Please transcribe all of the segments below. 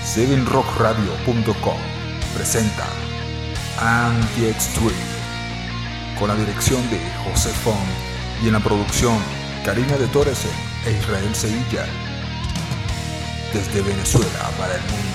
7rockradio.com presenta Anti-Extreme con la dirección de José Font y en la producción Karina de Torresen e Israel Sevilla, desde Venezuela para el mundo.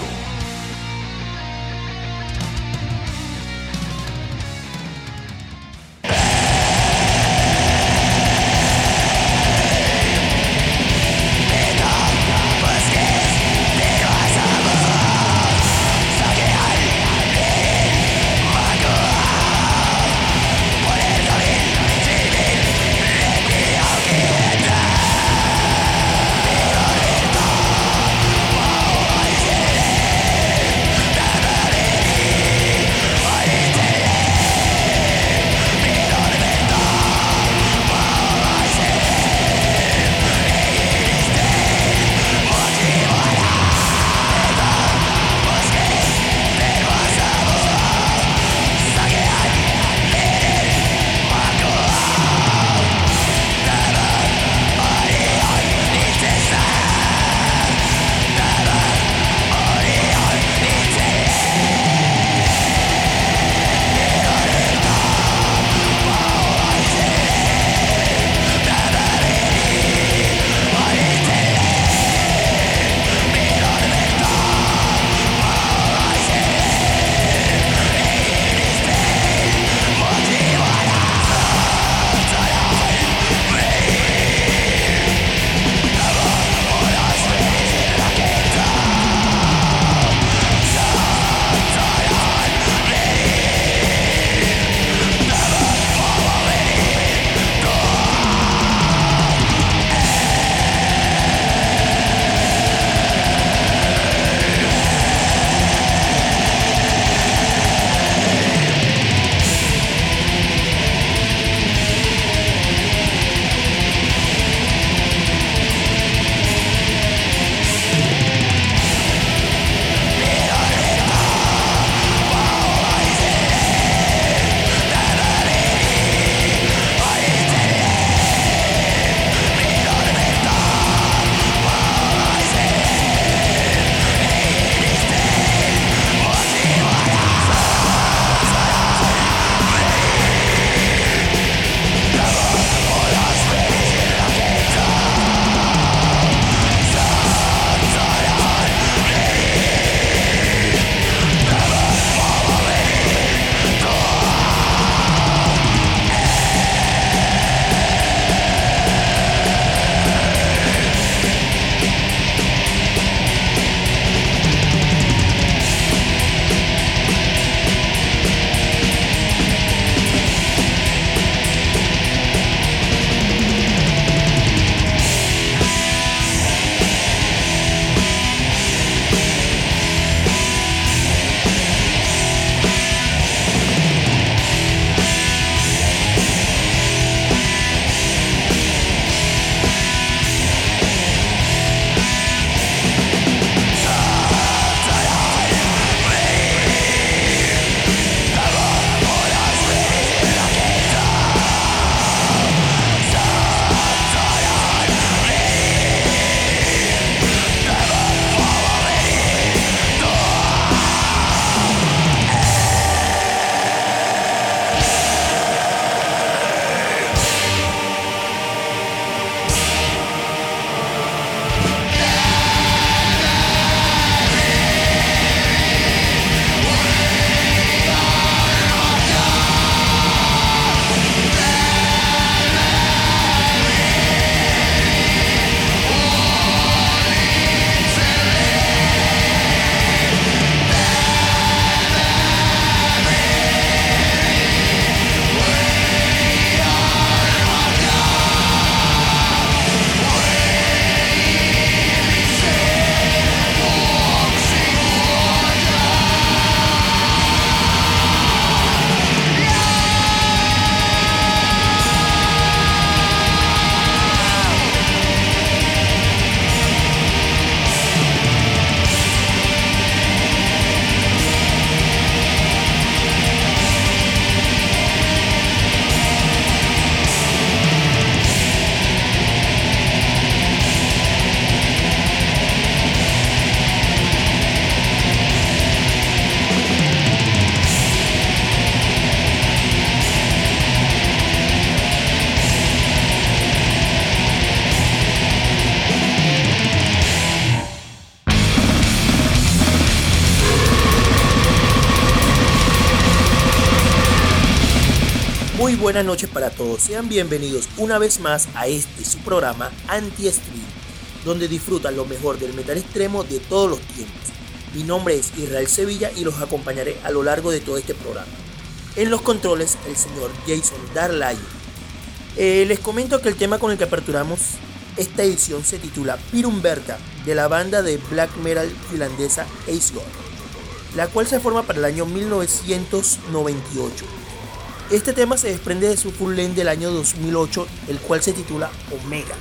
Muy buenas noches para todos, sean bienvenidos una vez más a este su programa Anti-Stream, donde disfrutan lo mejor del metal extremo de todos los tiempos. Mi nombre es Israel Sevilla y los acompañaré a lo largo de todo este programa. En los controles, el señor Jason Darlayo. Les comento que el tema con el que aperturamos esta edición se titula Pirumberta, de la banda de black metal finlandesa Ace God, la cual se forma para el año 1998. Este tema se desprende de su full length del año 2008, el cual se titula Omega.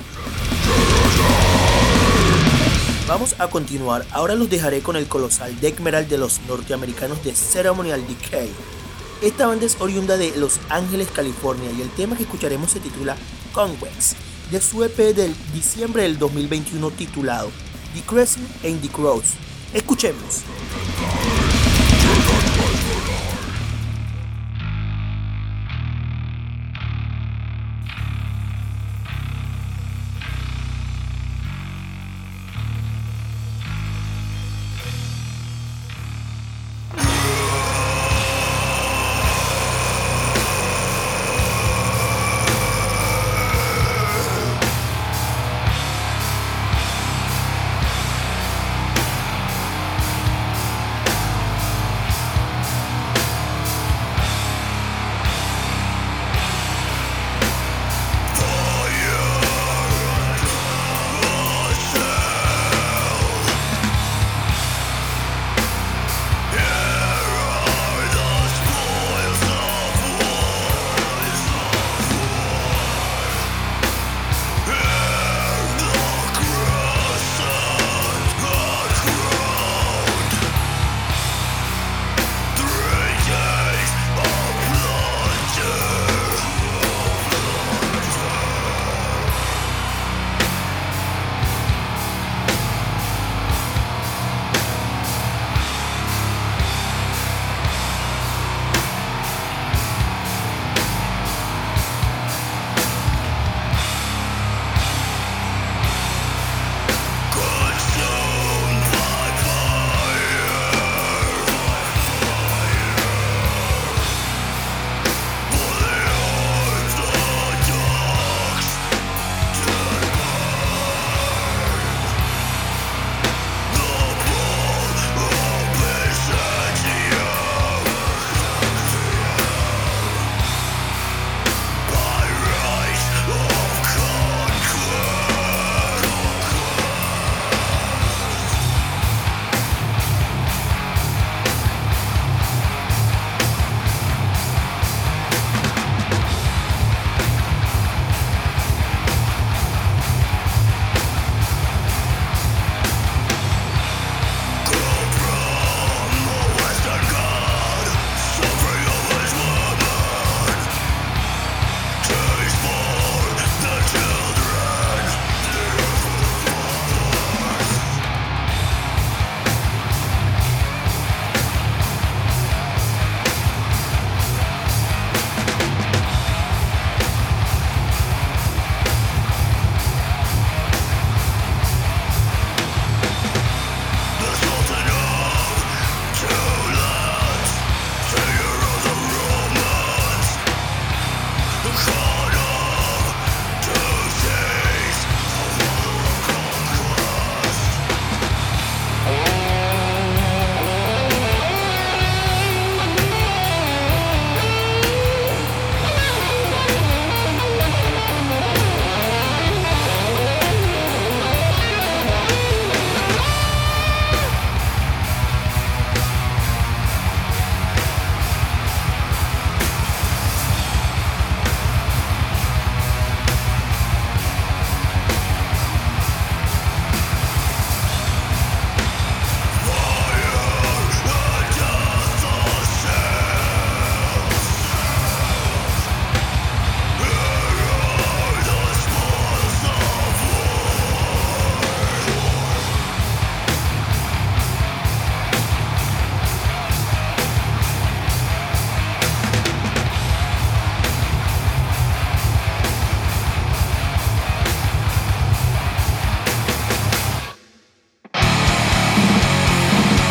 Vamos a continuar, ahora los dejaré con el colosal death metal de los norteamericanos de Ceremonial Decay. Esta banda es oriunda de Los Ángeles, California, y el tema que escucharemos se titula Convex, de su EP del diciembre del 2021 titulado The Crescent and the Cross. Escuchemos.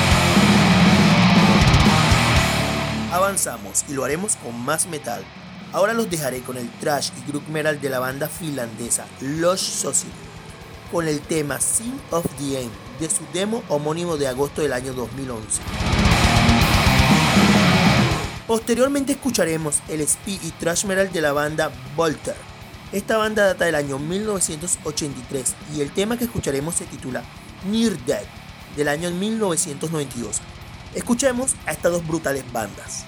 Avanzamos y lo haremos con más metal. Ahora los dejaré con el thrash y groove metal de la banda finlandesa Lost Society, con el tema Sin of the End de su demo homónimo de agosto del año 2011. Posteriormente escucharemos el speed y thrash metal de la banda Voltaire. Esta banda data del año 1983 y el tema que escucharemos se titula Near Death del año 1992. Escuchemos a estas dos brutales bandas.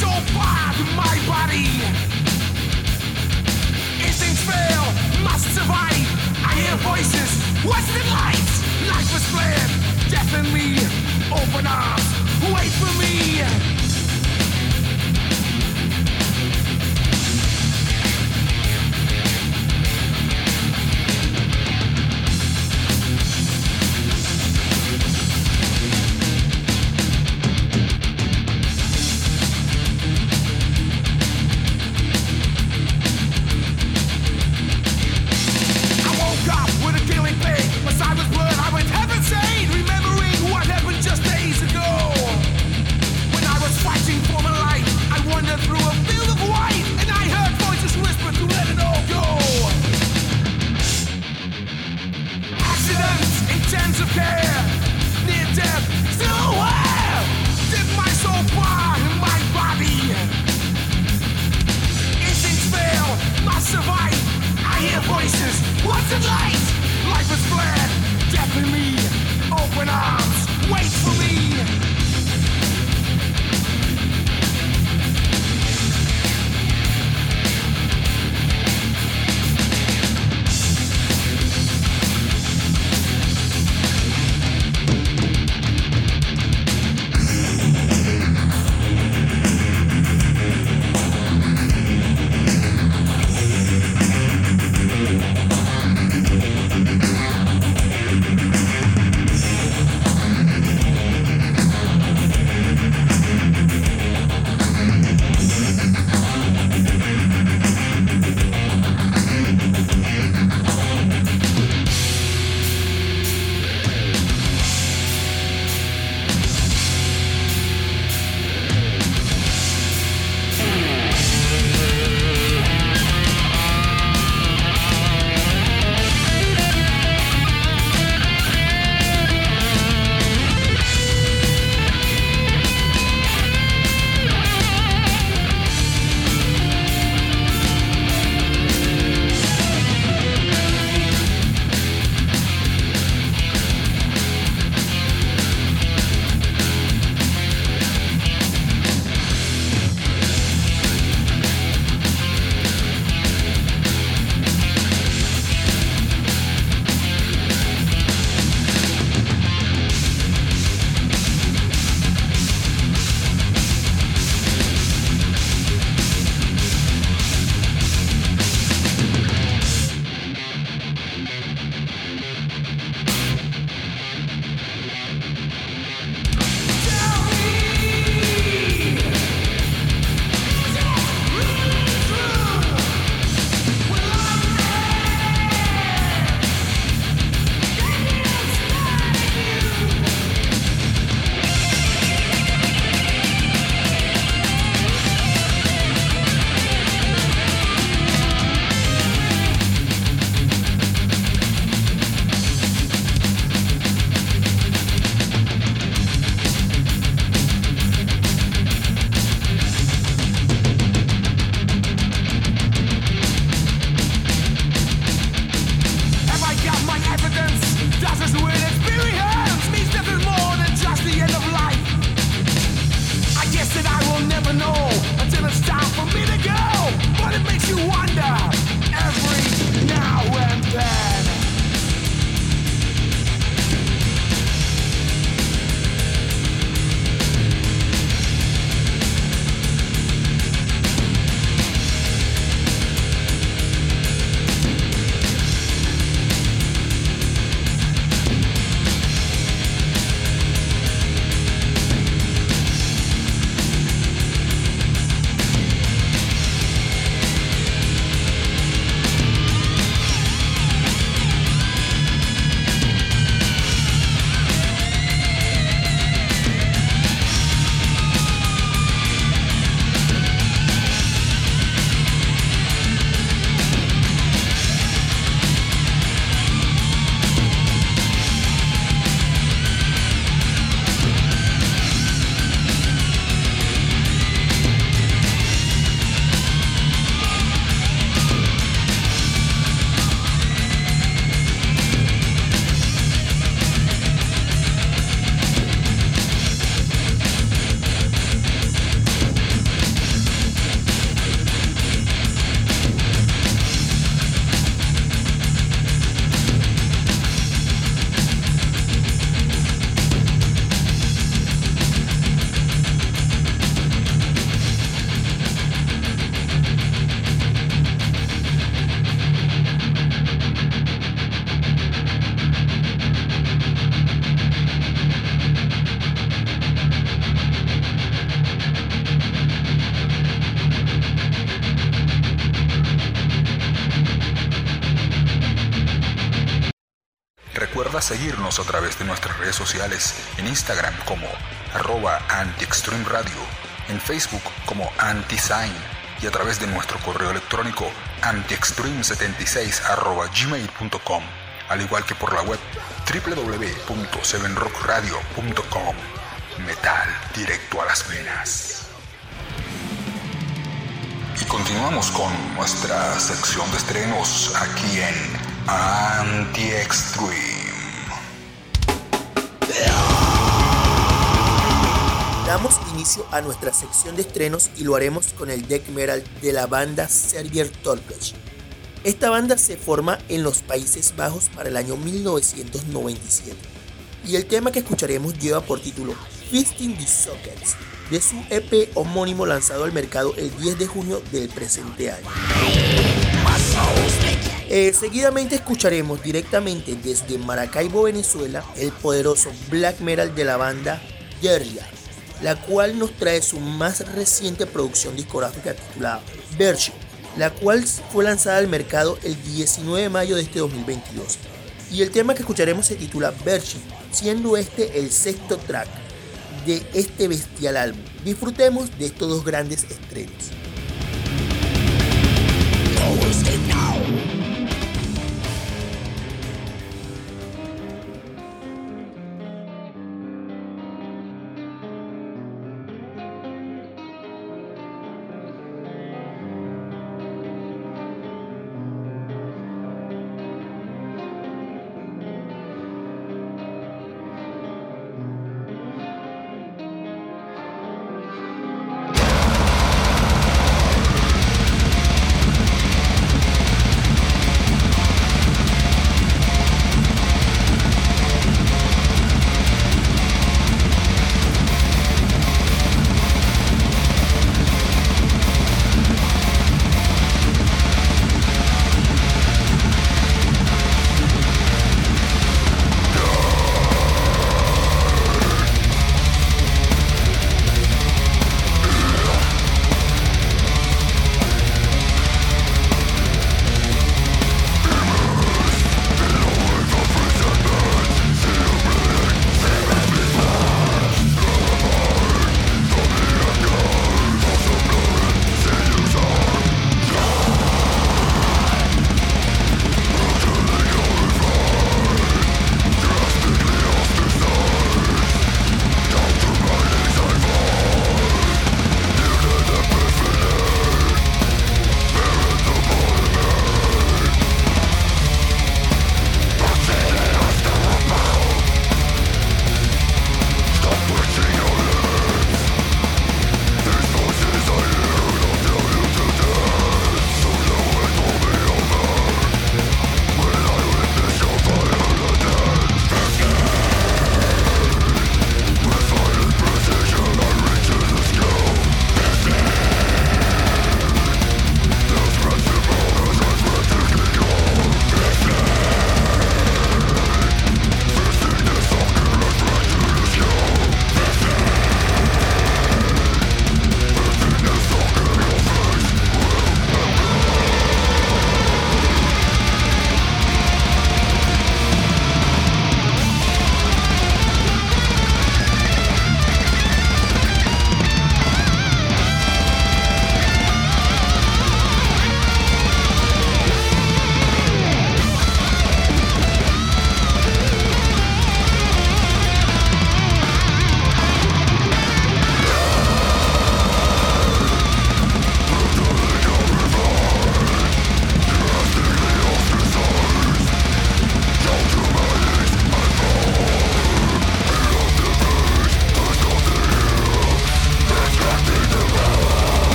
so bad in my body. Instincts fail, must survive. I hear voices, western lights. Life is fled, death in me. Open arms, wait for me. Was Recuerda seguirnos a través de nuestras redes sociales, en Instagram como @antiextremeradio, en Facebook como antisign y a través de nuestro correo electrónico antiextreme76@gmail.com, al igual que por la web www.7rockradio.com. Metal directo a las venas. Y continuamos con nuestra sección de estrenos aquí en Anti-Extreme. Damos inicio a nuestra sección de estrenos y lo haremos con el death metal de la banda Severe Torture. Esta banda se forma en los Países Bajos para el año 1997 y el tema que escucharemos lleva por título Fisting the Sockets, de su EP homónimo lanzado al mercado el 10 de junio del presente año. Seguidamente escucharemos directamente desde Maracaibo, Venezuela, el poderoso black metal de la banda Guerrilla, la cual nos trae su más reciente producción discográfica titulada Version, la cual fue lanzada al mercado el 19 de mayo de este 2022. Y el tema que escucharemos se titula Version, siendo este el sexto track de este bestial álbum. Disfrutemos de estos dos grandes estrenos.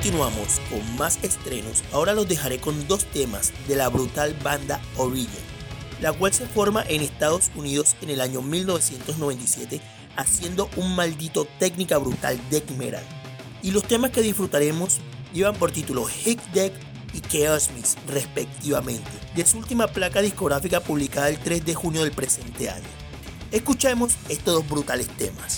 continuamos con más estrenos. Ahora los dejaré con 2 temas de la brutal banda Origin, la cual se forma en Estados Unidos en el año 1997, haciendo un maldito técnica brutal death metal. Y los temas que disfrutaremos llevan por título Hic Death y Chaos Mix, respectivamente, de su última placa discográfica publicada el 3 de junio del presente año. Escuchemos estos 2 brutales temas.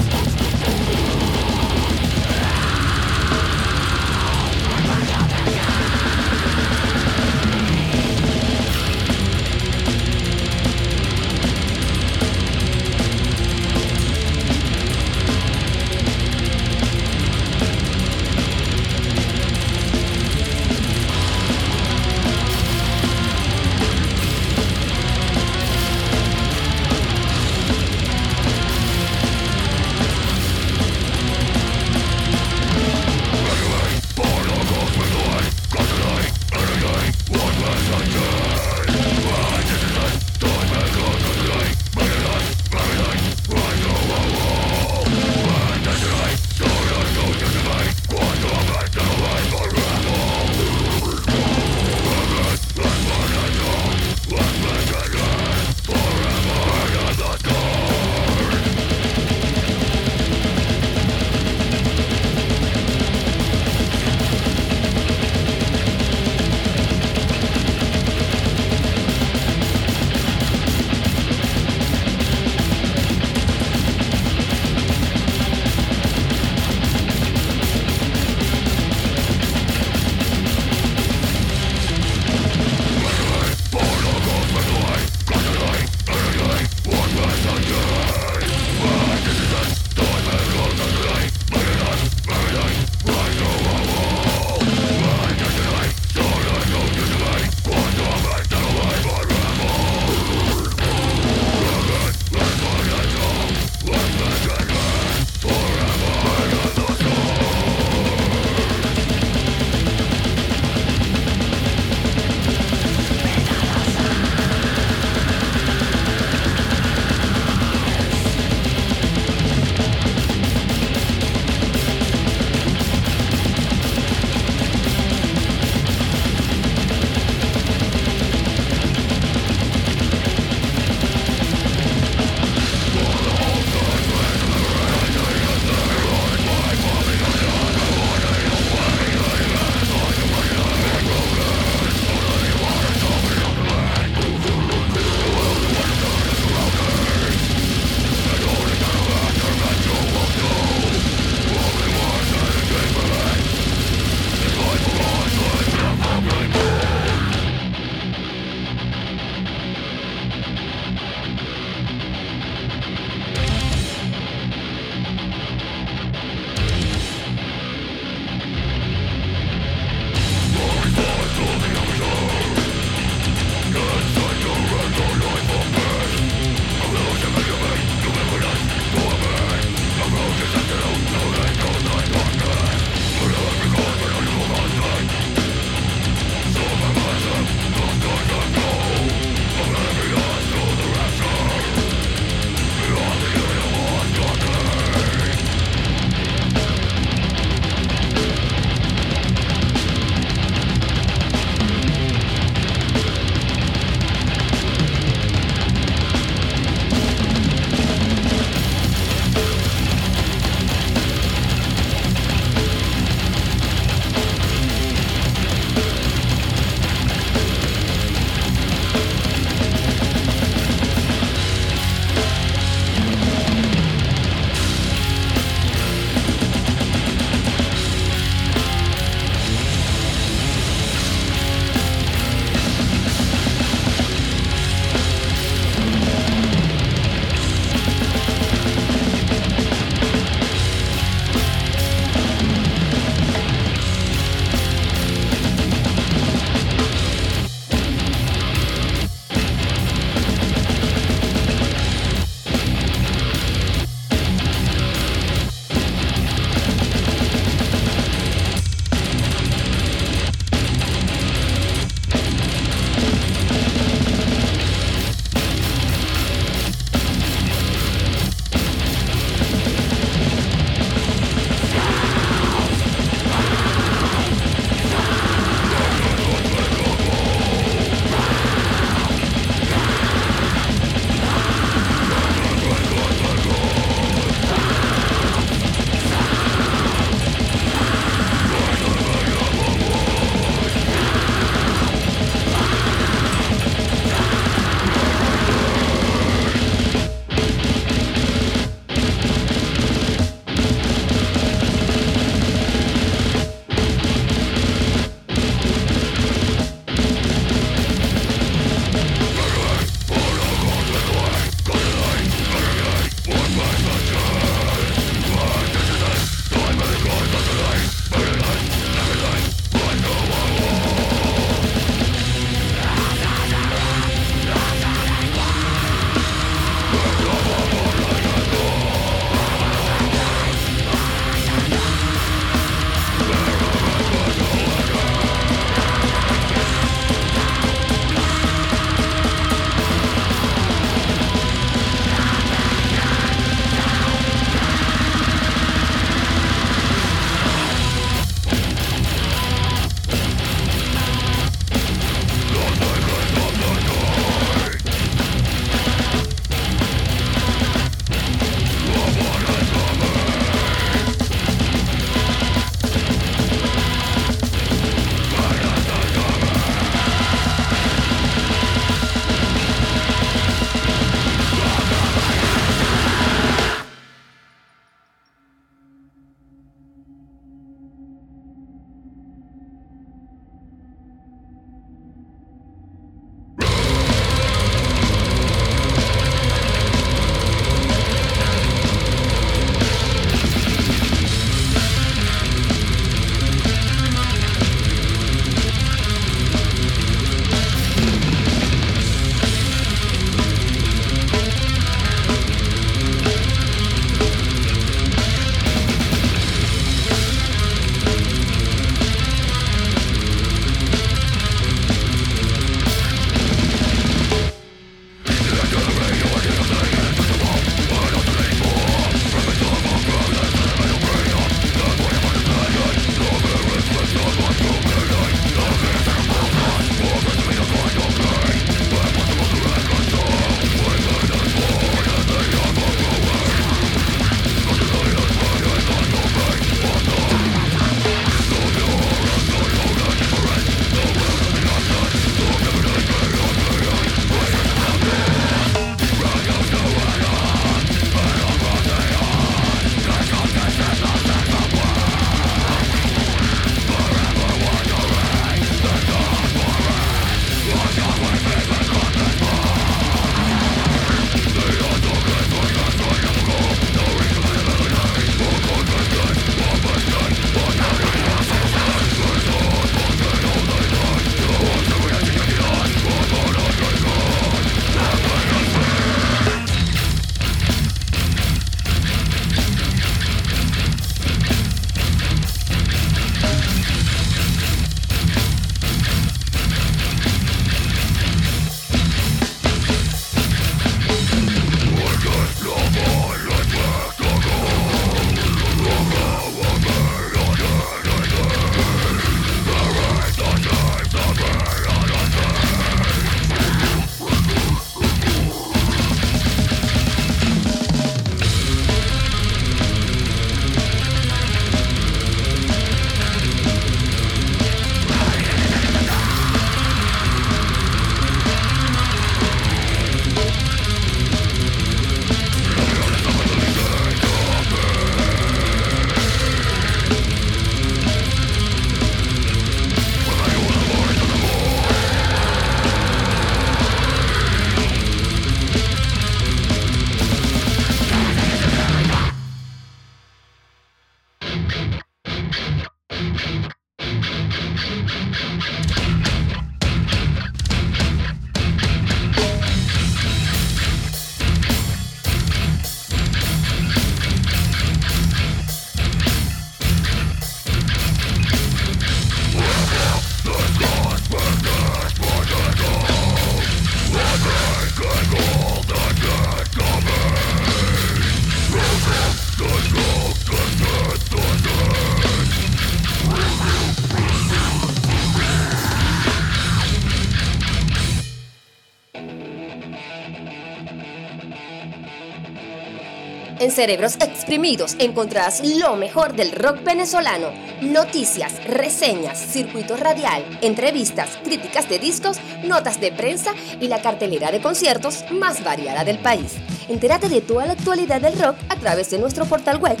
En Cerebros Exprimidos encontrarás lo mejor del rock venezolano, noticias, reseñas, circuito radial, entrevistas, críticas de discos, notas de prensa y la cartelera de conciertos más variada del país. Entérate de toda la actualidad del rock a través de nuestro portal web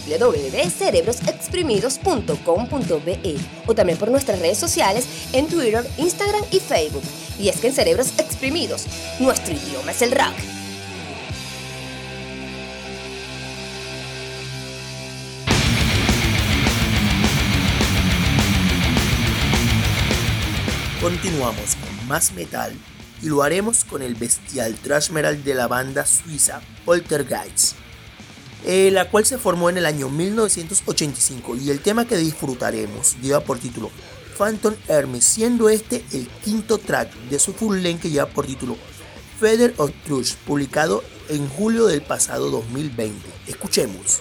www.cerebrosexprimidos.com.be o también por nuestras redes sociales en Twitter, Instagram y Facebook. Y es que en Cerebros Exprimidos, nuestro idioma es el rock. Continuamos con más metal y lo haremos con el bestial thrash metal de la banda suiza Poltergeist, la cual se formó en el año 1985, y el tema que disfrutaremos lleva por título Phantom Hermes, siendo este el quinto track de su full length que lleva por título Feather of Truth, publicado en julio del pasado 2020. Escuchemos.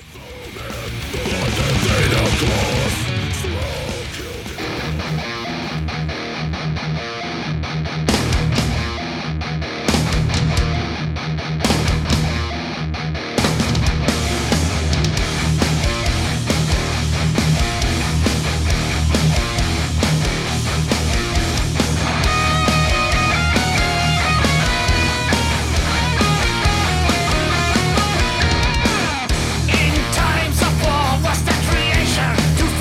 In times of war, was the creation to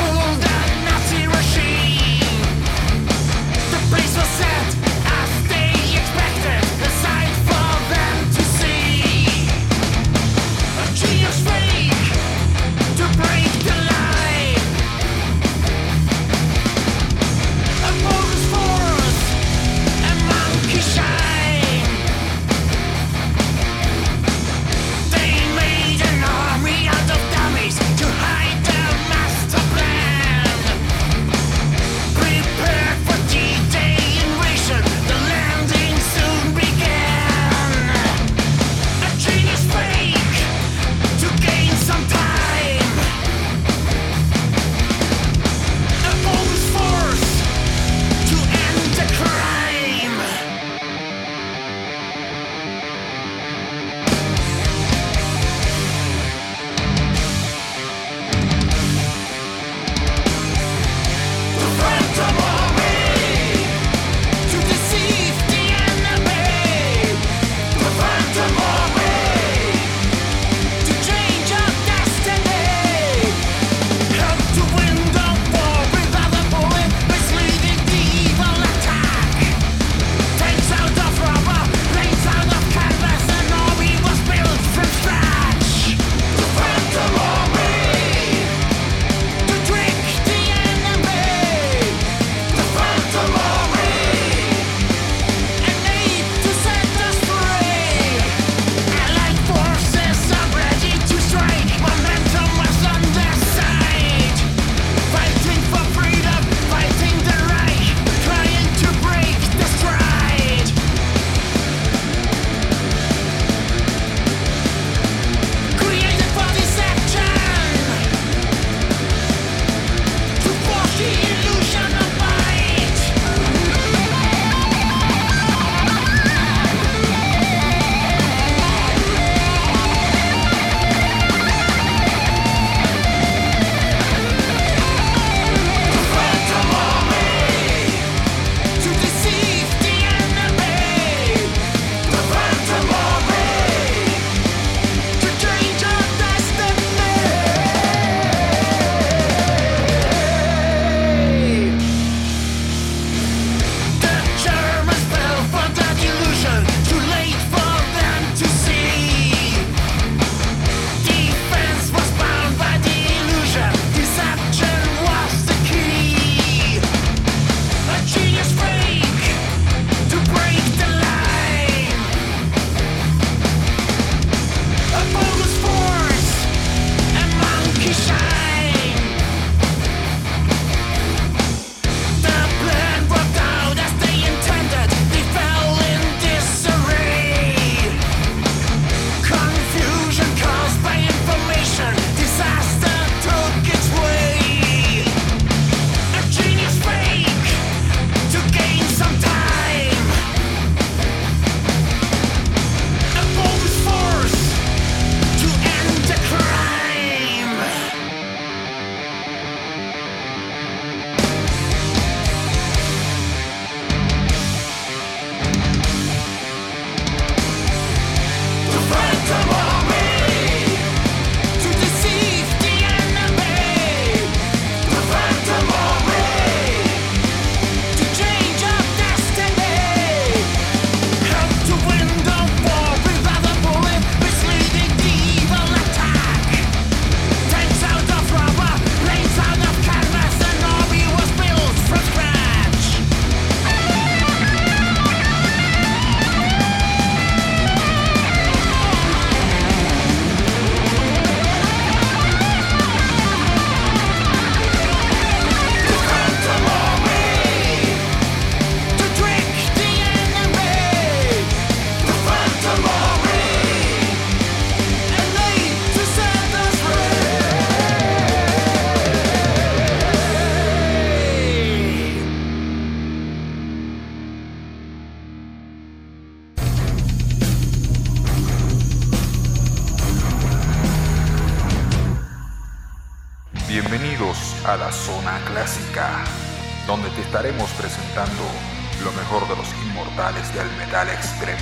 a la Zona Clásica, donde te estaremos presentando lo mejor de los inmortales del metal extremo.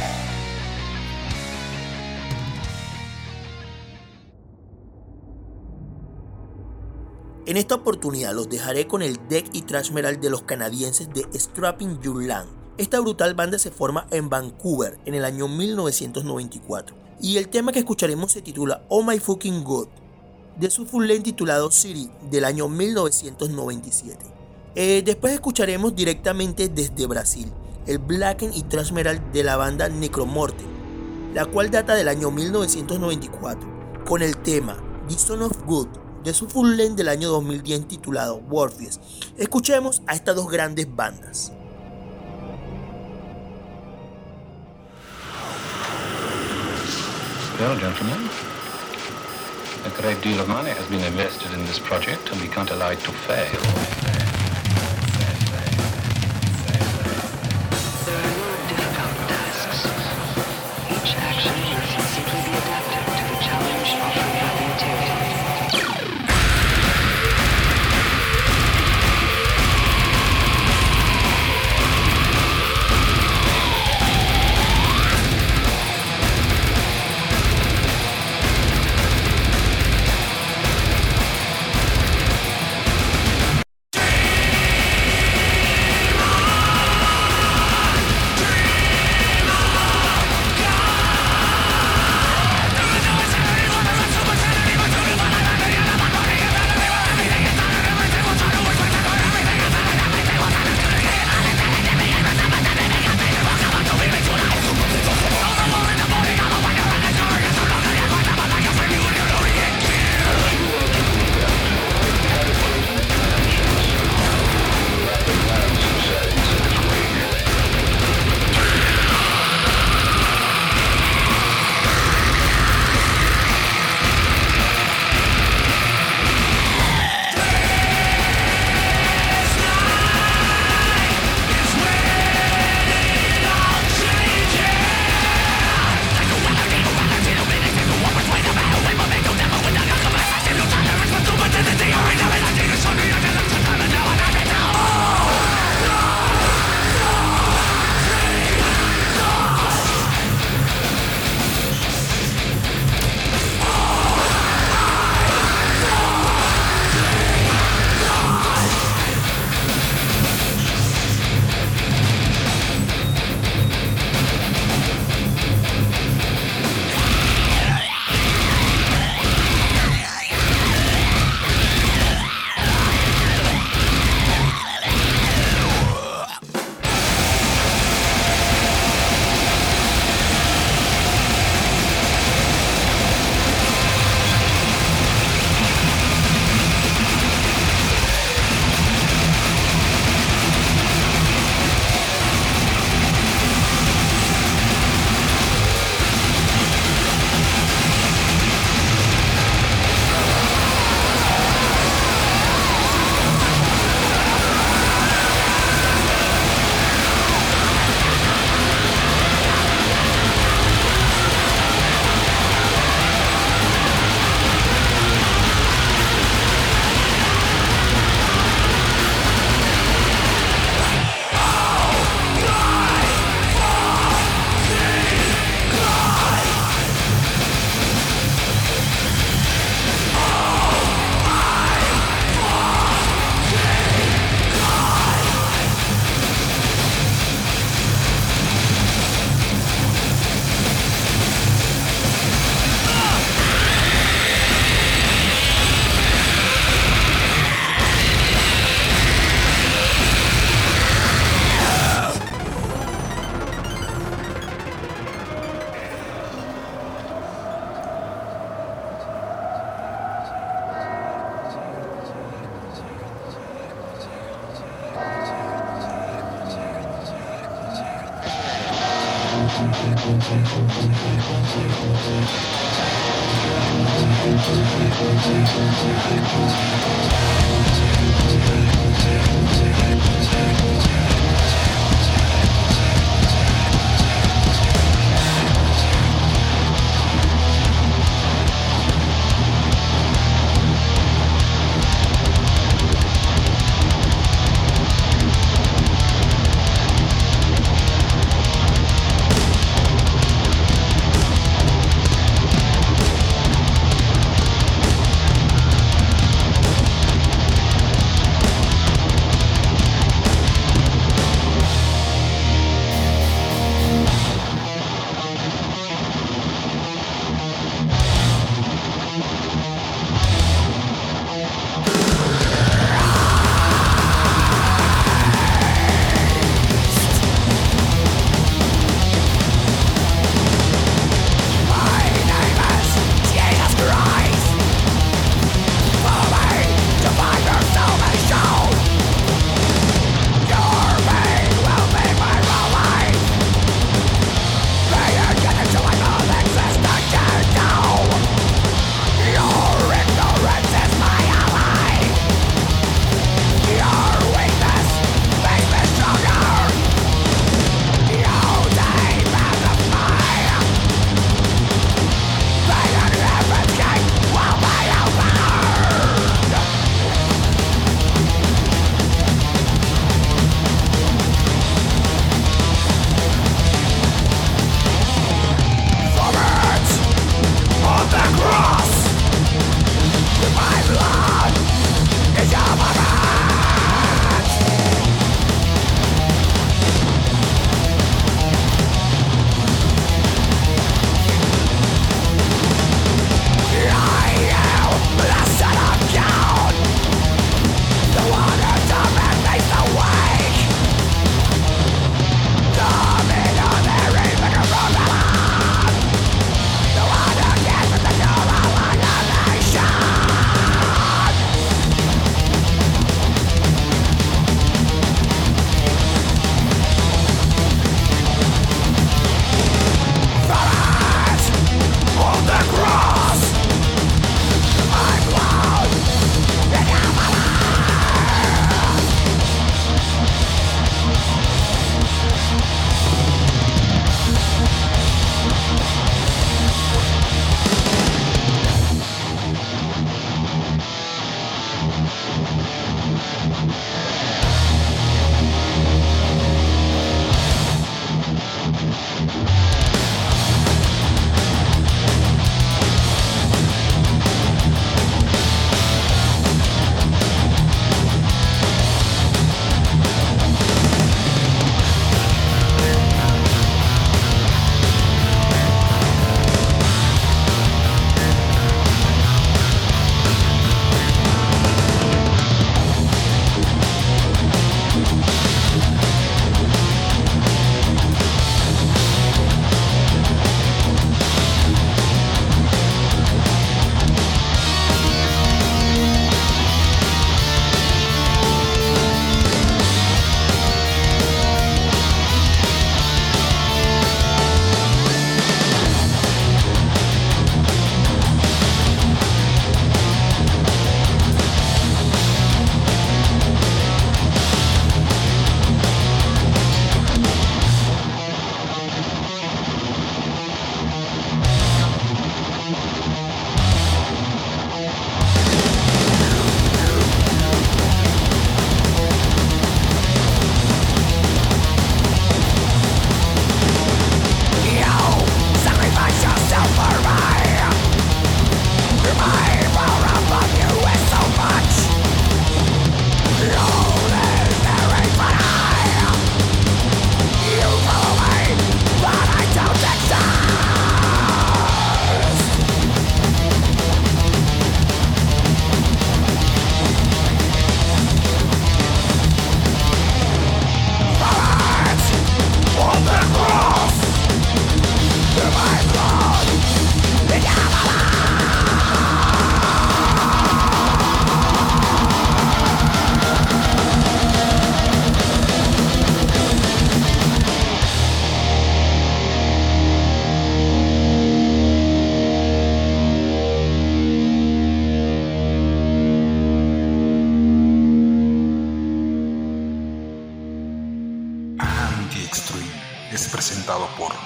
En esta oportunidad los dejaré con el death y thrash metal de los canadienses de Strapping Your Land. Esta brutal banda se forma en Vancouver en el año 1994 y el tema que escucharemos se titula Oh My Fucking God, de su full length titulado City del año 1997. Después escucharemos directamente desde Brasil el blacken y thrash metal de la banda Necromortem, la cual data del año 1994 con el tema The Son of God de su full length del año 2010 titulado Warface. Escuchemos a estas dos grandes bandas. Well, gentlemen, a great deal of money has been invested in this project and we can't allow it to fail. There are no difficult tasks. Each action must simply be adapted to the challenge offered by the material.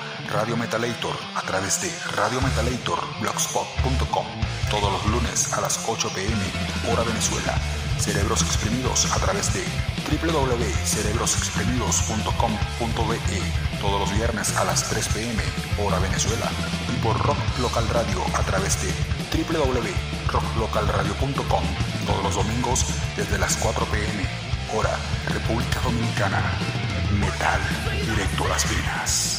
Radio Metalator a través de radiometalatorblogspot.com todos los lunes a las 8 p.m. hora Venezuela. Cerebros Exprimidos a través de www.cerebrosexprimidos.com.be todos los viernes a las 3 p.m. hora Venezuela. Y por Rock Local Radio a través de www.rocklocalradio.com todos los domingos desde las 4 p.m. hora República Dominicana. Metal directo a las venas.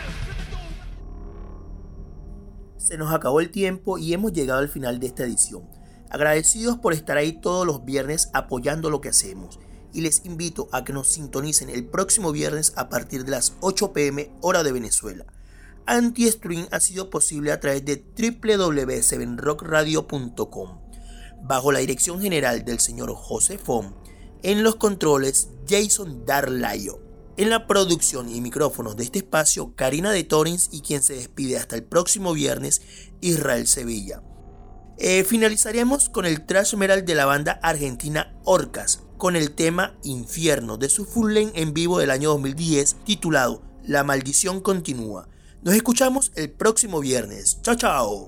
Se nos acabó el tiempo y hemos llegado al final de esta edición. Agradecidos por estar ahí todos los viernes apoyando lo que hacemos. Y les invito a que nos sintonicen el próximo viernes a partir de las 8 p.m. hora de Venezuela. Anti-Stream ha sido posible a través de www.7rockradio.com. Bajo la dirección general del señor José Fon. En los controles, Jason Darlayo. En la producción y micrófonos de este espacio, Karina de Torrens, y quien se despide hasta el próximo viernes, Israel Sevilla. Finalizaremos con el thrash metal de la banda argentina Orcas, con el tema Infierno de su full length en vivo del año 2010, titulado La maldición continúa. Nos escuchamos el próximo viernes. Chao, chao.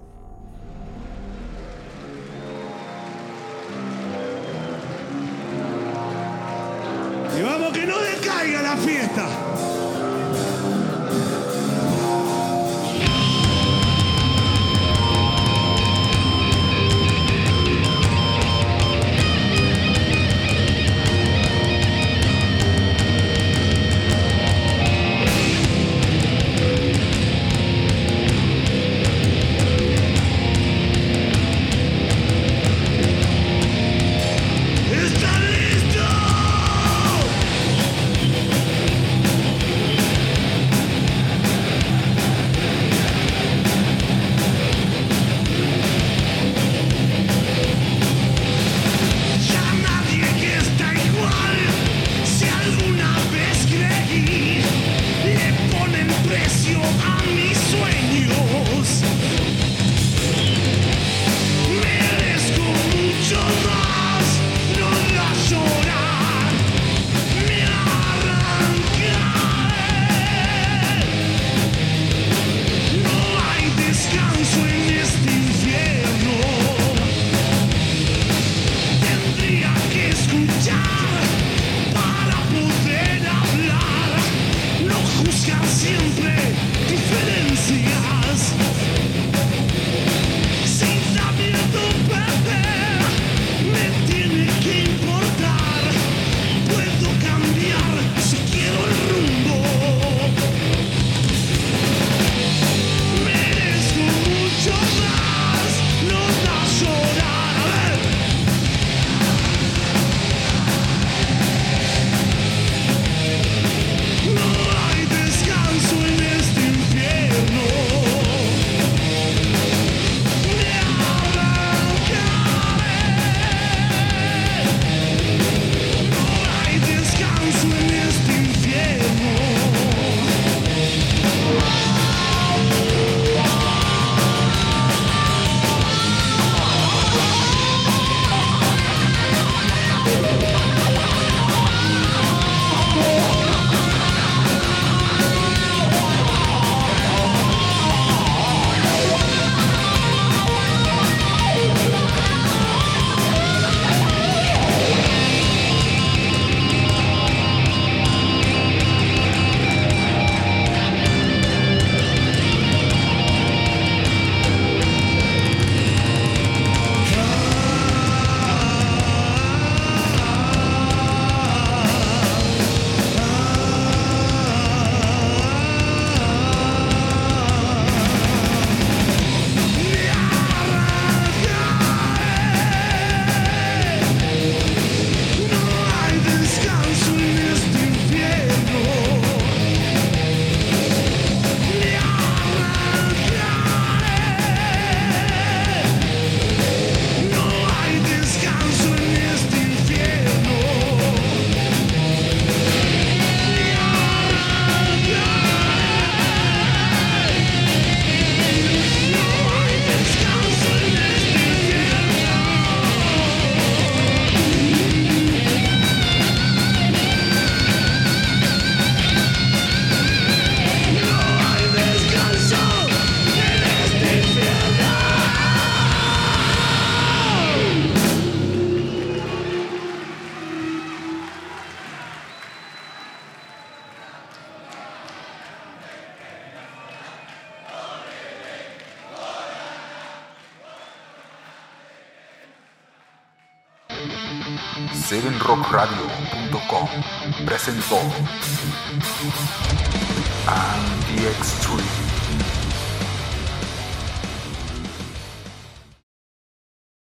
Y vamos, que no decaiga la fiesta. 7rockradio.com presentó Anti-Extreme.